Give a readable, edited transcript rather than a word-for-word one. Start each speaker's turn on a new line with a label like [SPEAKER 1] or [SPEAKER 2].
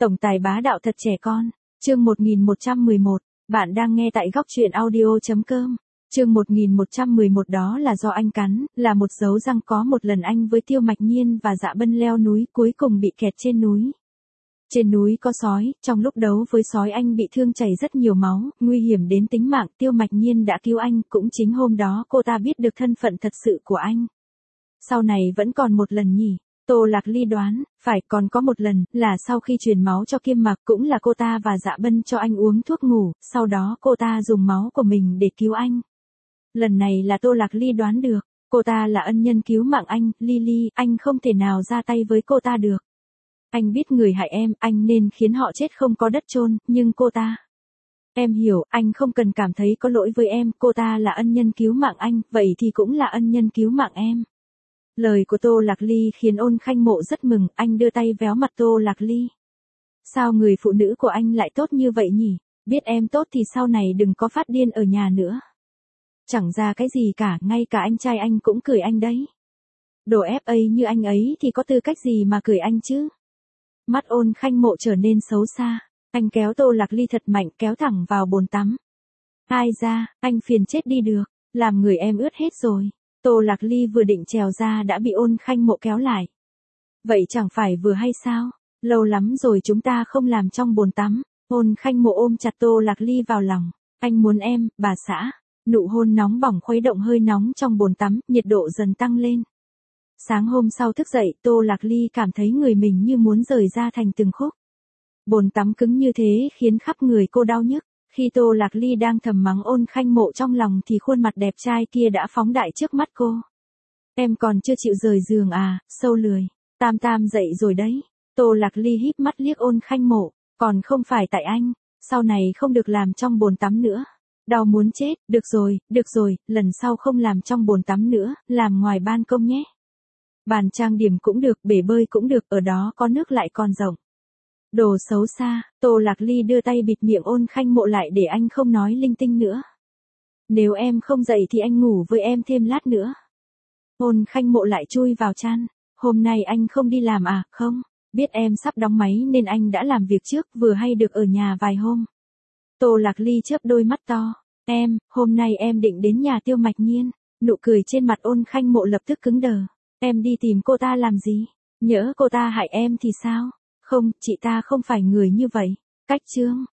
[SPEAKER 1] Tổng tài bá đạo thật trẻ con. Chương 1111, bạn đang nghe tại góc truyện audio.com. Chương 1111 đó là do anh cắn, là một dấu răng có một lần anh với Tiêu Mạch Nhiên và Dạ Bân leo núi cuối cùng bị kẹt trên núi. Trên núi có sói, trong lúc đấu với sói anh bị thương chảy rất nhiều máu, nguy hiểm đến tính mạng. Tiêu Mạch Nhiên đã cứu anh, cũng chính hôm đó cô ta biết được thân phận thật sự của anh. Sau này vẫn còn một lần nhỉ? Tô Lạc Ly đoán, phải còn có một lần, là sau khi truyền máu cho Kiêm Mặc, cũng là cô ta và Dạ Bân cho anh uống thuốc ngủ, sau đó cô ta dùng máu của mình để cứu anh. Lần này là Tô Lạc Ly đoán được, cô ta là ân nhân cứu mạng anh, Lily, anh không thể nào ra tay với cô ta được. Anh biết người hại em, anh nên khiến họ chết không có đất chôn, nhưng cô ta... Em hiểu, anh không cần cảm thấy có lỗi với em, cô ta là ân nhân cứu mạng anh, vậy thì cũng là ân nhân cứu mạng em. Lời của Tô Lạc Ly khiến Ôn Khanh Mộ rất mừng, anh đưa tay véo mặt Tô Lạc Ly. Sao người phụ nữ của anh lại tốt như vậy nhỉ? Biết em tốt thì sau này đừng có phát điên ở nhà nữa. Chẳng ra cái gì cả, ngay cả anh trai anh cũng cười anh đấy. Đồ FA như anh ấy thì có tư cách gì mà cười anh chứ? Mắt Ôn Khanh Mộ trở nên xấu xa, anh kéo Tô Lạc Ly thật mạnh kéo thẳng vào bồn tắm. Ai ra, anh phiền chết đi được, làm người em ướt hết rồi. Tô Lạc Ly vừa định trèo ra đã bị Ôn Khanh Mộ kéo lại. Vậy chẳng phải vừa hay sao? Lâu lắm rồi chúng ta không làm trong bồn tắm. Ôn Khanh Mộ ôm chặt Tô Lạc Ly vào lòng. Anh muốn em, bà xã. Nụ hôn nóng bỏng khuấy động hơi nóng trong bồn tắm, nhiệt độ dần tăng lên. Sáng hôm sau thức dậy, Tô Lạc Ly cảm thấy người mình như muốn rời ra thành từng khúc. Bồn tắm cứng như thế khiến khắp người cô đau nhức. Khi Tô Lạc Ly đang thầm mắng Ôn Khanh Mộ trong lòng thì khuôn mặt đẹp trai kia đã phóng đại trước mắt cô. Em còn chưa chịu rời giường à, sâu lười. Tam Tam dậy rồi đấy. Tô Lạc Ly híp mắt liếc Ôn Khanh Mộ. Còn không phải tại anh, sau này không được làm trong bồn tắm nữa. Đau muốn chết, được rồi, lần sau không làm trong bồn tắm nữa, làm ngoài ban công nhé. Bàn trang điểm cũng được, bể bơi cũng được, ở đó có nước lại còn rộng. Đồ xấu xa, Tô Lạc Ly đưa tay bịt miệng Ôn Khanh Mộ lại để anh không nói linh tinh nữa. Nếu em không dậy thì anh ngủ với em thêm lát nữa. Ôn Khanh Mộ lại chui vào chăn. Hôm nay anh không đi làm à? Không, biết em sắp đóng máy nên anh đã làm việc trước, vừa hay được ở nhà vài hôm. Tô Lạc Ly chớp đôi mắt to. Hôm nay em định đến nhà Tiêu Mạch Nhiên. Nụ cười trên mặt Ôn Khanh Mộ lập tức cứng đờ. Em đi tìm cô ta làm gì? Nhỡ cô ta hại em thì sao? Không, chị ta không phải người như vậy. Cách chương.